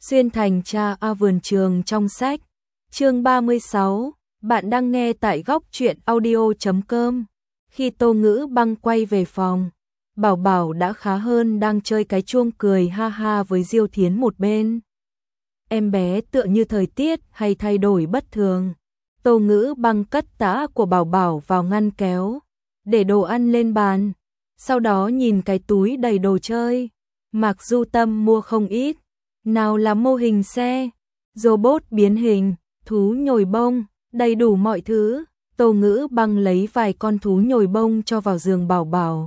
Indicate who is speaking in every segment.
Speaker 1: Xuyên thành cha vườn trường trong sách. Chương 36, bạn đang nghe tại góc truyện audio.com. Khi Tô Ngữ Băng quay về phòng, Bảo Bảo đã khá hơn, đang chơi cái chuông cười ha ha với Diêu Thiến một bên. Em bé tựa như thời tiết hay thay đổi bất thường. Tô Ngữ Băng cất tã của Bảo Bảo vào ngăn kéo, để đồ ăn lên bàn, sau đó nhìn cái túi đầy đồ chơi. Mạc Du Tâm mua không ít, nào là mô hình xe, robot biến hình, thú nhồi bông, đầy đủ mọi thứ. Tô Ngữ Băng lấy vài con thú nhồi bông cho vào giường Bảo Bảo.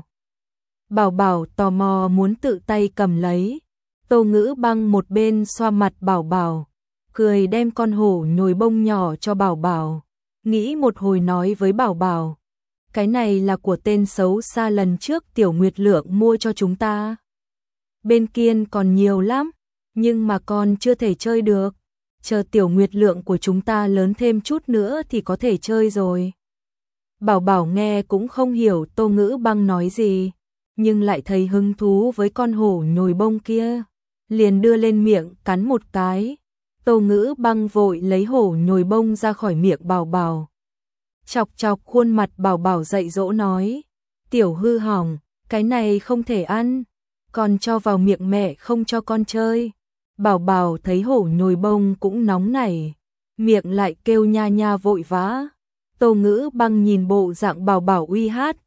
Speaker 1: Bảo Bảo tò mò muốn tự tay cầm lấy. Tô Ngữ Băng một bên xoa mặt Bảo Bảo, cười đem con hổ nhồi bông nhỏ cho Bảo Bảo. Nghĩ một hồi nói với Bảo Bảo, cái này là của tên xấu xa lần trước Tiểu Nguyệt Lượng mua cho chúng ta. Bên kia còn nhiều lắm, nhưng mà con chưa thể chơi được. Chờ Tiểu Nguyệt Lượng của chúng ta lớn thêm chút nữa thì có thể chơi rồi. Bảo Bảo nghe cũng không hiểu Tô Ngữ Băng nói gì, nhưng lại thấy hứng thú với con hổ nhồi bông kia, liền đưa lên miệng cắn một cái. Tô Ngữ Băng vội lấy hổ nhồi bông ra khỏi miệng Bảo Bảo, chọc chọc khuôn mặt Bảo Bảo dạy dỗ nói, tiểu hư hỏng, cái này không thể ăn, còn cho vào miệng mẹ không cho con chơi. Bảo Bảo thấy hổ nhồi bông cũng nóng nảy, miệng lại kêu nha nha vội vã. Tô Ngữ Băng nhìn bộ dạng Bảo Bảo uy hát,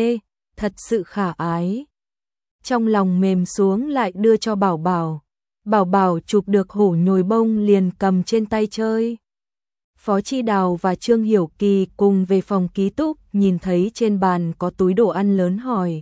Speaker 1: thật sự khả ái. Trong lòng mềm xuống lại đưa cho Bảo Bảo. Bảo Bảo chụp được hổ nhồi bông liền cầm trên tay chơi. Phó Chi Đào và Trương Hiểu Kỳ cùng về phòng ký túc, nhìn thấy trên bàn có túi đồ ăn lớn hỏi,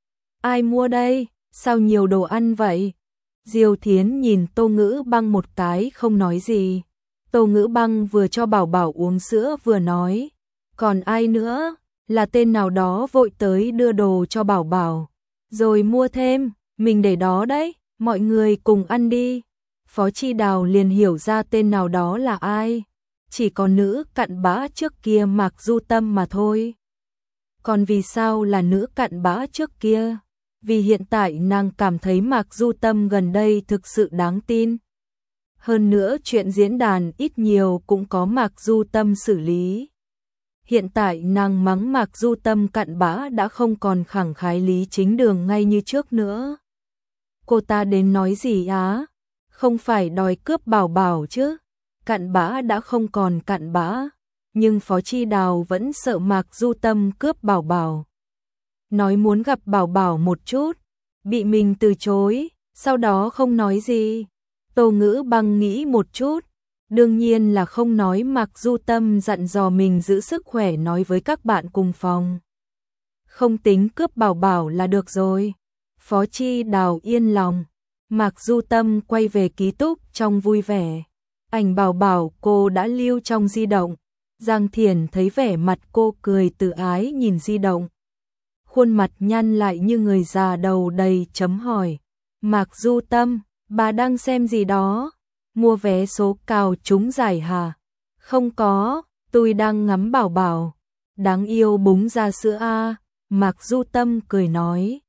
Speaker 1: ai mua đây, sao nhiều đồ ăn vậy? Diêu Thiến nhìn Tô Ngữ Băng một cái không nói gì. Tô Ngữ Băng vừa cho Bảo Bảo uống sữa vừa nói, còn ai nữa, là tên nào đó vội tới đưa đồ cho Bảo Bảo, rồi mua thêm, mình để đó đấy, mọi người cùng ăn đi. Phó Chi Đào liền hiểu ra tên nào đó là ai, chỉ có nữ cặn bã trước kia Mạc Du Tâm mà thôi. Còn vì sao là nữ cặn bã trước kia? Vì hiện tại nàng cảm thấy Mạc Du Tâm gần đây thực sự đáng tin. Hơn nữa chuyện diễn đàn ít nhiều cũng có Mạc Du Tâm xử lý. Hiện tại nàng mắng Mạc Du Tâm cặn bã đã không còn khẳng khái Lý Chính Đường ngay như trước nữa. Cô ta đến nói gì á? Không phải đòi cướp Bảo Bảo chứ? Cặn bã đã không còn cặn bã, nhưng Phó Chi Đào vẫn sợ Mạc Du Tâm cướp Bảo Bảo. Nói muốn gặp Bảo Bảo một chút, bị mình từ chối, sau đó không nói gì. Tô Ngữ Băng nghĩ một chút, đương nhiên là không nói. Mạc Du Tâm dặn dò mình giữ sức khỏe, nói với các bạn cùng phòng, không tính cướp Bảo Bảo là được rồi. Phó Chi Đào yên lòng. Mạc Du Tâm quay về ký túc trong vui vẻ. Ảnh Bảo Bảo cô đã lưu trong di động. Giang Thiển thấy vẻ mặt cô cười tự ái nhìn di động, khuôn mặt nhăn lại như người già đầu đầy chấm hỏi. Mạc Du Tâm, bà đang xem gì đó? Mua vé số cào trúng giải hả? Không có, tôi đang ngắm Bảo Bảo. Đáng yêu búng ra sữa a. Mạc Du Tâm cười nói.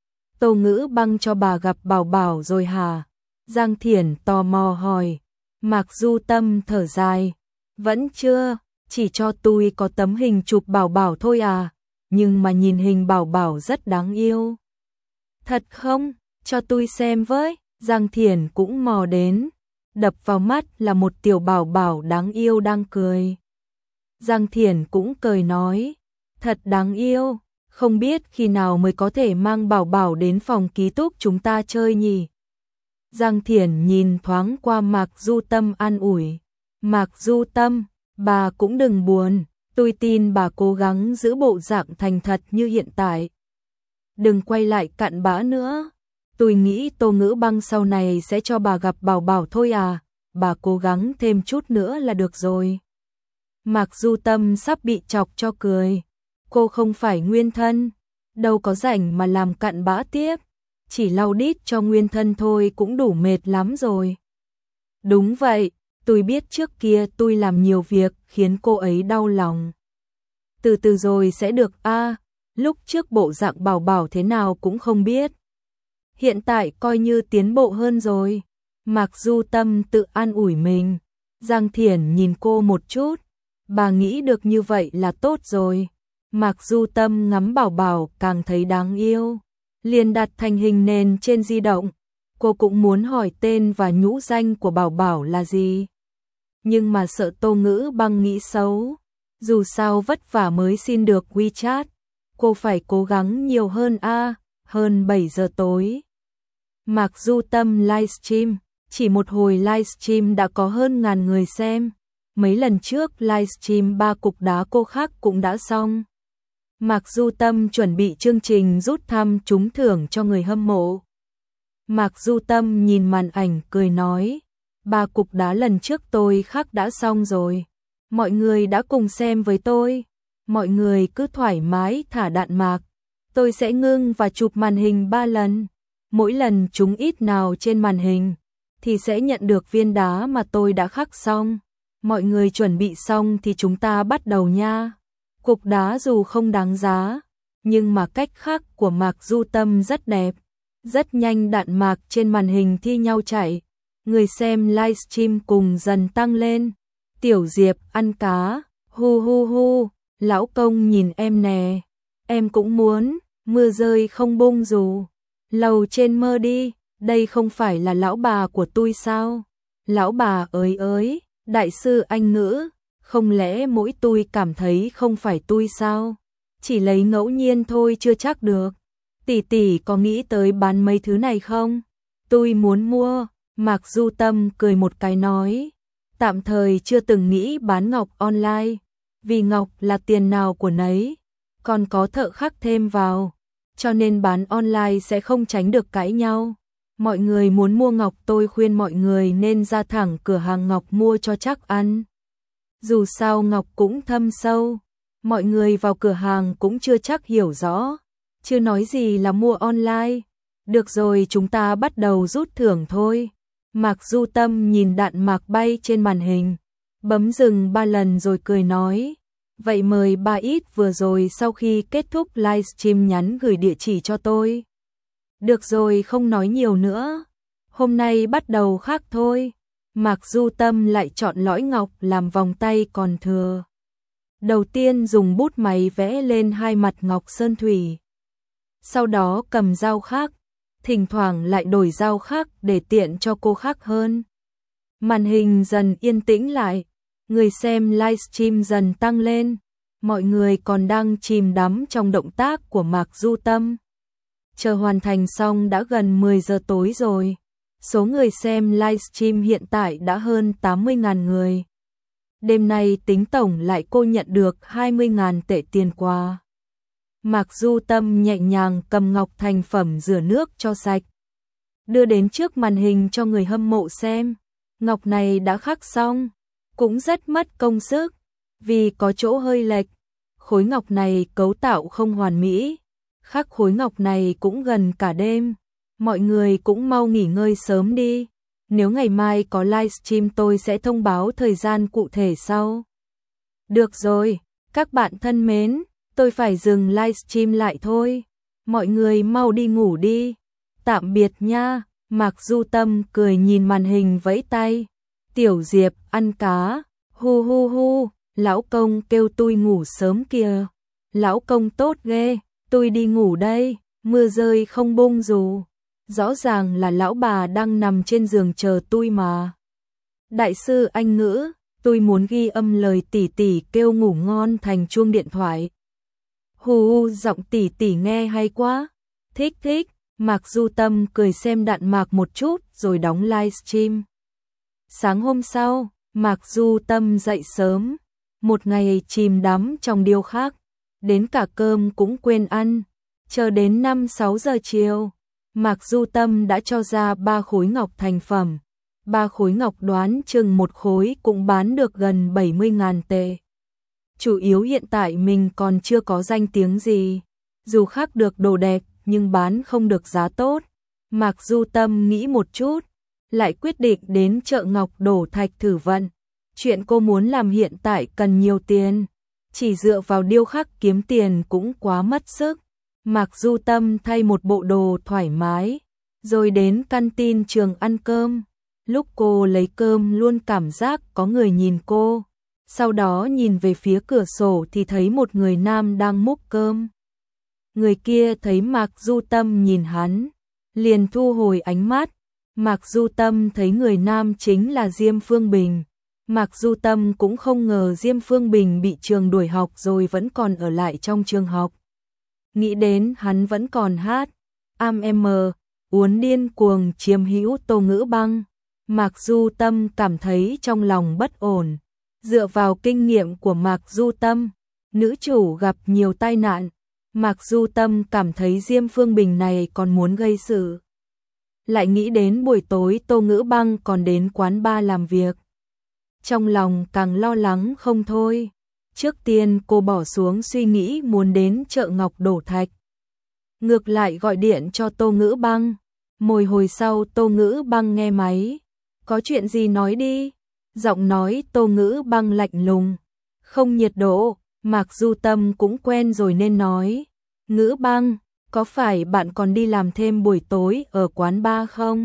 Speaker 1: Tô Ngữ Băng cho bà gặp Bảo Bảo rồi hả? Giang Thiển tò mò hỏi. Mạc Du Tâm thở dài. Vẫn chưa, chỉ cho tôi có tấm hình chụp Bảo Bảo thôi à. Nhưng mà nhìn hình Bảo Bảo rất đáng yêu. Thật không? Cho tôi xem với. Giang Thiển cũng mò đến. Đập vào mắt là một tiểu Bảo Bảo đáng yêu đang cười. Giang Thiển cũng cười nói, thật đáng yêu, không biết khi nào mới có thể mang Bảo Bảo đến phòng ký túc chúng ta chơi nhỉ? Giang Thiển nhìn thoáng qua Mạc Du Tâm an ủi. Mạc Du Tâm, bà cũng đừng buồn, tôi tin bà cố gắng giữ bộ dạng thành thật như hiện tại. Đừng quay lại cặn bã nữa. Tôi nghĩ Tô Ngữ Băng sau này sẽ cho bà gặp Bảo Bảo thôi à, bà cố gắng thêm chút nữa là được rồi. Mạc Du Tâm sắp bị chọc cho cười. Cô không phải Nguyên Thân, đâu có rảnh mà làm cặn bã tiếp, chỉ lau đít cho Nguyên Thân thôi cũng đủ mệt lắm rồi. Đúng vậy, tôi biết trước kia tôi làm nhiều việc khiến cô ấy đau lòng. Từ từ rồi sẽ được a. Lúc trước bộ dạng Bảo Bảo thế nào cũng không biết. Hiện tại coi như tiến bộ hơn rồi. Mạc Du Tâm tự an ủi mình. Giang Thiển nhìn cô một chút. Bà nghĩ được như vậy là tốt rồi. Mạc Du Tâm ngắm Bảo Bảo càng thấy đáng yêu. Liền đặt thành hình nền trên di động. Cô cũng muốn hỏi tên và nhũ danh của Bảo Bảo là gì. Nhưng mà sợ Tô Ngữ Băng nghĩ xấu. Dù sao vất vả mới xin được WeChat. Cô phải cố gắng nhiều hơn hơn 7 giờ tối. Mạc Du Tâm livestream. Chỉ một hồi livestream đã có hơn ngàn người xem. Mấy lần trước livestream 3 cục đá cô khác cũng đã xong. Mạc Du Tâm chuẩn bị chương trình rút thăm trúng thưởng cho người hâm mộ. Mạc Du Tâm nhìn màn ảnh cười nói, 3 cục đá lần trước tôi khác đã xong rồi. Mọi người đã cùng xem với tôi. Mọi người cứ thoải mái thả đạn mạc. Tôi sẽ ngưng và chụp màn hình 3 lần. Mỗi lần trúng ít nào trên màn hình thì sẽ nhận được viên đá mà tôi đã khắc xong. Mọi người chuẩn bị xong thì chúng ta bắt đầu nha. Cục đá dù không đáng giá, nhưng mà cách khắc của Mạc Du Tâm rất đẹp. Rất nhanh đạn mạc trên màn hình thi nhau chạy. Người xem livestream cùng dần tăng lên. Tiểu Diệp ăn cá, hu hu hu, lão công nhìn em nè. Em cũng muốn, mưa rơi không bung dù. Lầu trên mơ đi, đây không phải là lão bà của tôi sao? Lão bà ơi, đại sư Anh ngữ, không lẽ mỗi tôi cảm thấy không phải tôi sao? Chỉ lấy ngẫu nhiên thôi chưa chắc được. Tỷ tỷ có nghĩ tới bán mấy thứ này không? Tôi muốn mua. Mạc Du Tâm cười một cái nói. Tạm thời chưa từng nghĩ bán ngọc online. Vì ngọc là tiền nào của nấy. Còn có thợ khắc thêm vào. Cho nên bán online sẽ không tránh được cãi nhau. Mọi người muốn mua ngọc tôi khuyên mọi người nên ra thẳng cửa hàng ngọc mua cho chắc ăn. Dù sao ngọc cũng thâm sâu. Mọi người vào cửa hàng cũng chưa chắc hiểu rõ. Chưa nói gì là mua online. Được rồi chúng ta bắt đầu rút thưởng thôi. Mạc Du Tâm nhìn đạn mạc bay trên màn hình. Bấm dừng 3 lần rồi cười nói. Vậy mời bà ít vừa rồi sau khi kết thúc livestream nhắn gửi địa chỉ cho tôi. Được rồi không nói nhiều nữa. Hôm nay bắt đầu khác thôi. Mạc Du Tâm lại chọn lõi ngọc làm vòng tay còn thừa. Đầu tiên dùng bút máy vẽ lên 2 mặt ngọc sơn thủy. Sau đó cầm dao khắc, thỉnh thoảng lại đổi dao khắc để tiện cho cô khắc hơn. Màn hình dần yên tĩnh lại, người xem livestream dần tăng lên, mọi người còn đang chìm đắm trong động tác của Mạc Du Tâm. Chờ hoàn thành xong đã gần 10 giờ tối rồi, số người xem livestream hiện tại đã hơn 80.000 người. Đêm nay tính tổng lại cô nhận được 20.000 tệ tiền quà. Mạc Du Tâm nhẹ nhàng cầm ngọc thành phẩm rửa nước cho sạch. Đưa đến trước màn hình cho người hâm mộ xem. Ngọc này đã khắc xong. Cũng rất mất công sức. Vì có chỗ hơi lệch. Khối ngọc này cấu tạo không hoàn mỹ. Khắc khối ngọc này cũng gần cả đêm. Mọi người cũng mau nghỉ ngơi sớm đi. Nếu ngày mai có livestream tôi sẽ thông báo thời gian cụ thể sau. Được rồi, các bạn thân mến. Tôi phải dừng livestream lại thôi. Mọi người mau đi ngủ đi. Tạm biệt nha. Mạc Du Tâm cười nhìn màn hình vẫy tay. Tiểu Diệp ăn cá. Hu hu hu. Lão công kêu tôi ngủ sớm kìa. Lão công tốt ghê. Tôi đi ngủ đây. Mưa rơi không bung dù. Rõ ràng là lão bà đang nằm trên giường chờ tôi mà. Đại sư Anh ngữ. Tôi muốn ghi âm lời tỷ tỷ kêu ngủ ngon thành chuông điện thoại. Hù giọng tỷ tỷ nghe hay quá. Thích thích. Mạc Du Tâm cười xem đạn mạc một chút rồi đóng livestream. Sáng hôm sau, Mạc Du Tâm dậy sớm. Một ngày chìm đắm trong điêu khắc. Đến cả cơm cũng quên ăn. Chờ đến 5-6 giờ chiều. Mạc Du Tâm đã cho ra 3 khối ngọc thành phẩm. 3 khối ngọc đoán chừng một khối cũng bán được gần 70.000 tệ. Chủ yếu hiện tại mình còn chưa có danh tiếng gì. Dù khắc được đồ đẹp nhưng bán không được giá tốt. Mạc Du Tâm nghĩ một chút, lại quyết định đến chợ ngọc đổ thạch thử vận. Chuyện cô muốn làm hiện tại cần nhiều tiền. Chỉ dựa vào điêu khắc kiếm tiền cũng quá mất sức. Mạc Du Tâm thay một bộ đồ thoải mái, rồi đến canteen trường ăn cơm. Lúc cô lấy cơm luôn cảm giác có người nhìn cô. Sau đó nhìn về phía cửa sổ thì thấy một người nam đang múc cơm. Người kia thấy Mạc Du Tâm nhìn hắn, liền thu hồi ánh mắt. Mạc Du Tâm thấy người nam chính là Diêm Phương Bình. Mạc Du Tâm cũng không ngờ Diêm Phương Bình bị trường đuổi học rồi vẫn còn ở lại trong trường học. Nghĩ đến hắn vẫn còn hát uốn điên cuồng chiếm hữu Tô Ngữ Băng. Mạc Du Tâm cảm thấy trong lòng bất ổn. Dựa vào kinh nghiệm của Mạc Du Tâm, nữ chủ gặp nhiều tai nạn. Mạc Du Tâm cảm thấy Diêm Phương Bình này còn muốn gây sự. Lại nghĩ đến buổi tối Tô Ngữ Băng còn đến quán bar làm việc. Trong lòng càng lo lắng không thôi. Trước tiên cô bỏ xuống suy nghĩ muốn đến chợ Ngọc Đổ Thạch. Ngược lại gọi điện cho Tô Ngữ Băng. Một hồi sau Tô Ngữ Băng nghe máy. Có chuyện gì nói đi. Giọng nói Tô Ngữ Băng lạnh lùng, không nhiệt độ. Mạc Du Tâm cũng quen rồi nên nói. Ngữ Băng, có phải bạn còn đi làm thêm buổi tối ở quán bar không?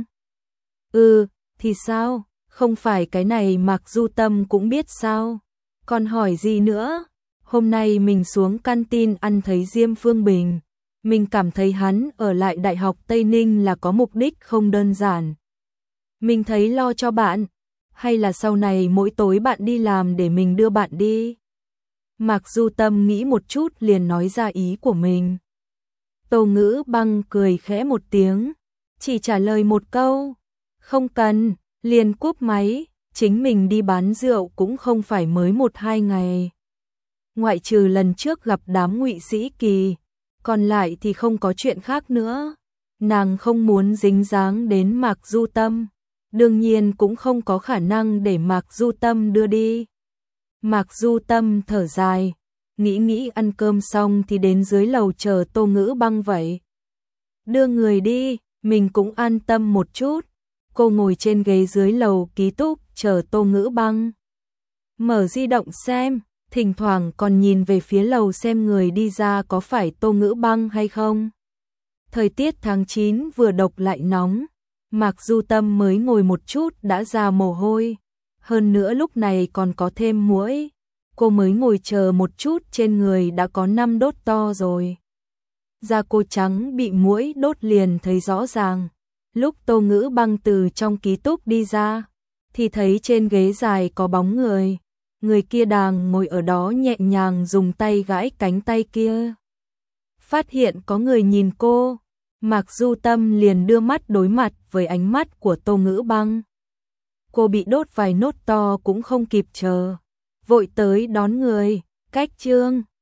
Speaker 1: Thì sao? Không phải cái này Mạc Du Tâm cũng biết sao? Còn hỏi gì nữa? Hôm nay mình xuống canteen ăn thấy Diêm Phương Bình. Mình cảm thấy hắn ở lại Đại học Tây Ninh là có mục đích không đơn giản. Mình thấy lo cho bạn. Hay là sau này mỗi tối bạn đi làm để mình đưa bạn đi? Mạc Du Tâm nghĩ một chút liền nói ra ý của mình. Tô Ngữ Băng cười khẽ một tiếng, chỉ trả lời một câu. Không cần, liền cúp máy, chính mình đi bán rượu cũng không phải mới 1-2 ngày. Ngoại trừ lần trước gặp đám Ngụy Sĩ Kỳ, còn lại thì không có chuyện khác nữa. Nàng không muốn dính dáng đến Mạc Du Tâm, đương nhiên cũng không có khả năng để Mạc Du Tâm đưa đi. Mạc Du Tâm thở dài, nghĩ ăn cơm xong thì đến dưới lầu chờ Tô Ngữ Băng vậy. Đưa người đi, mình cũng an tâm một chút. Cô ngồi trên ghế dưới lầu ký túc chờ Tô Ngữ Băng. Mở di động xem, thỉnh thoảng còn nhìn về phía lầu xem người đi ra có phải Tô Ngữ Băng hay không. Thời tiết tháng 9 vừa độc lại nóng, Mạc Du Tâm mới ngồi một chút đã ra mồ hôi. Hơn nữa lúc này còn có thêm muỗi. Cô mới ngồi chờ một chút trên người đã có 5 đốt to rồi. Da cô trắng bị muỗi đốt liền thấy rõ ràng. Lúc Tô Ngữ Băng từ trong ký túc đi ra, thì thấy trên ghế dài có bóng người. Người kia đang ngồi ở đó nhẹ nhàng dùng tay gãi cánh tay kia. Phát hiện có người nhìn cô, Mạc Du Tâm liền đưa mắt đối mặt với ánh mắt của Tô Ngữ Băng. Cô bị đốt vài nốt to cũng không kịp chờ, vội tới đón người. Cách chương